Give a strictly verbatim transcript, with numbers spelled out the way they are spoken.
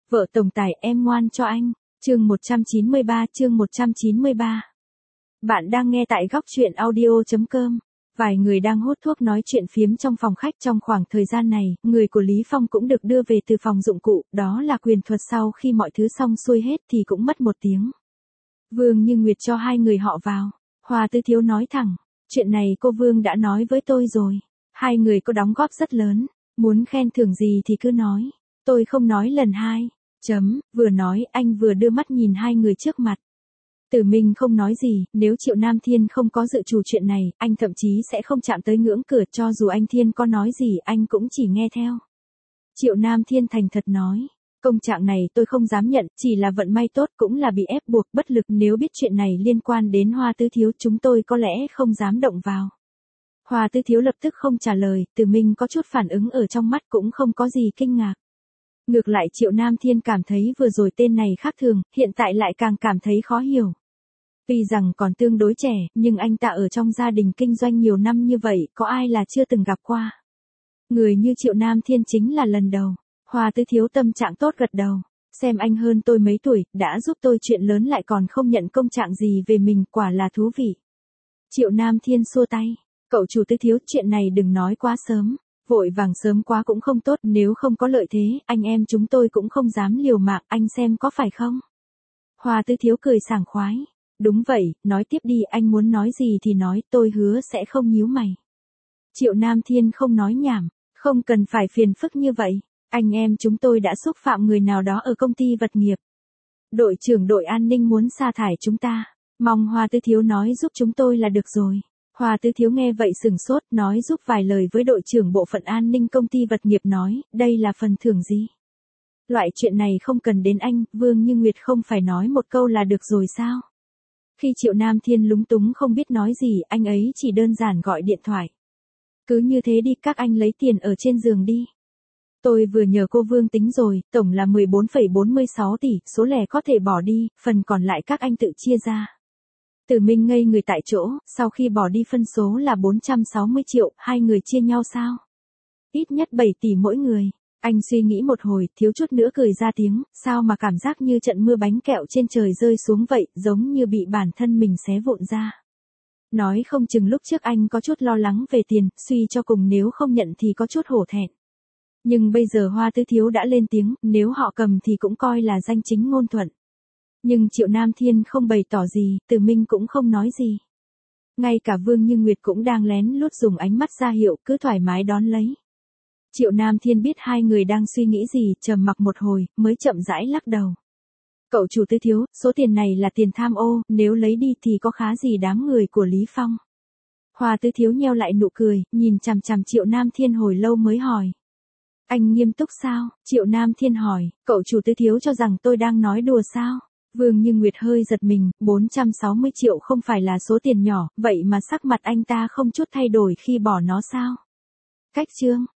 Vợ tổng tài em ngoan cho anh. Chương một trăm chín mươi ba, chương một trăm chín mươi ba. Bạn đang nghe tại góc truyện audio chấm com. Vài người đang hút thuốc nói chuyện phiếm trong phòng khách trong khoảng thời gian này, người của Lý Phong cũng được đưa về từ phòng dụng cụ, đó là quyền thuật sau khi mọi thứ xong xuôi hết thì cũng mất một tiếng. Vương Như Nguyệt cho hai người họ vào. Hoa Tứ Thiếu nói thẳng, chuyện này cô Vương đã nói với tôi rồi. Hai người có đóng góp rất lớn, muốn khen thưởng gì thì cứ nói. Tôi không nói lần hai. Chấm, vừa nói anh vừa đưa mắt nhìn hai người trước mặt. Tử Minh không nói gì, nếu Triệu Nam Thiên không có dự trù chuyện này, anh thậm chí sẽ không chạm tới ngưỡng cửa, cho dù anh Thiên có nói gì anh cũng chỉ nghe theo. Triệu Nam Thiên thành thật nói, công trạng này tôi không dám nhận, chỉ là vận may tốt cũng là bị ép buộc bất lực, nếu biết chuyện này liên quan đến Hoa Tứ Thiếu chúng tôi có lẽ không dám động vào. Hoa Tứ Thiếu lập tức không trả lời, Tử Minh có chút phản ứng ở trong mắt cũng không có gì kinh ngạc. Ngược lại Triệu Nam Thiên cảm thấy vừa rồi tên này khác thường, hiện tại lại càng cảm thấy khó hiểu. Tuy rằng còn tương đối trẻ, nhưng anh ta ở trong gia đình kinh doanh nhiều năm như vậy, có ai là chưa từng gặp qua. Người như Triệu Nam Thiên chính là lần đầu. Hoa Tứ Thiếu tâm trạng tốt gật đầu. Xem anh hơn tôi mấy tuổi, đã giúp tôi chuyện lớn lại còn không nhận công trạng gì về mình, quả là thú vị. Triệu Nam Thiên xua tay. Cậu chủ Tứ Thiếu, chuyện này đừng nói quá sớm. Vội vàng sớm quá cũng không tốt, nếu không có lợi thế, anh em chúng tôi cũng không dám liều mạng, anh xem có phải không? Hoa Tứ Thiếu cười sảng khoái. Đúng vậy, nói tiếp đi, anh muốn nói gì thì nói, tôi hứa sẽ không nhíu mày. Triệu Nam Thiên không nói nhảm, không cần phải phiền phức như vậy, anh em chúng tôi đã xúc phạm người nào đó ở công ty vật nghiệp. Đội trưởng đội an ninh muốn sa thải chúng ta, mong Hoa Tứ Thiếu nói giúp chúng tôi là được rồi. Hoa Tứ Thiếu nghe vậy sừng sốt, nói giúp vài lời với đội trưởng bộ phận an ninh công ty vật nghiệp, nói, đây là phần thưởng gì? Loại chuyện này không cần đến anh, Vương Như Nguyệt không phải nói một câu là được rồi sao? Khi Triệu Nam Thiên lúng túng không biết nói gì, anh ấy chỉ đơn giản gọi điện thoại. Cứ như thế đi, các anh lấy tiền ở trên giường đi. Tôi vừa nhờ cô Vương tính rồi, tổng là mười bốn phẩy bốn mươi sáu tỷ, số lẻ có thể bỏ đi, phần còn lại các anh tự chia ra. Tử Minh ngây người tại chỗ, sau khi bỏ đi phân số là bốn trăm sáu mươi triệu, hai người chia nhau sao? Ít nhất bảy tỷ mỗi người. Anh suy nghĩ một hồi, thiếu chút nữa cười ra tiếng, sao mà cảm giác như trận mưa bánh kẹo trên trời rơi xuống vậy, giống như bị bản thân mình xé vụn ra. Nói không chừng lúc trước anh có chút lo lắng về tiền, suy cho cùng nếu không nhận thì có chút hổ thẹn. Nhưng bây giờ Hoa Tứ Thiếu đã lên tiếng, nếu họ cầm thì cũng coi là danh chính ngôn thuận. Nhưng Triệu Nam Thiên không bày tỏ gì, Tử Minh cũng không nói gì. Ngay cả Vương Như Nguyệt cũng đang lén lút dùng ánh mắt ra hiệu, cứ thoải mái đón lấy. Triệu Nam Thiên biết hai người đang suy nghĩ gì, trầm mặc một hồi, mới chậm rãi lắc đầu. Cậu chủ Tứ Thiếu, số tiền này là tiền tham ô, nếu lấy đi thì có khá gì đám người của Lý Phong. Hoa Tứ Thiếu nheo lại nụ cười, nhìn chằm chằm Triệu Nam Thiên hồi lâu mới hỏi. Anh nghiêm túc sao? Triệu Nam Thiên hỏi, cậu chủ Tứ Thiếu cho rằng tôi đang nói đùa sao? Vương Như Nguyệt hơi giật mình, bốn trăm sáu mươi triệu không phải là số tiền nhỏ, vậy mà sắc mặt anh ta không chút thay đổi khi bỏ nó sao? Cách chương.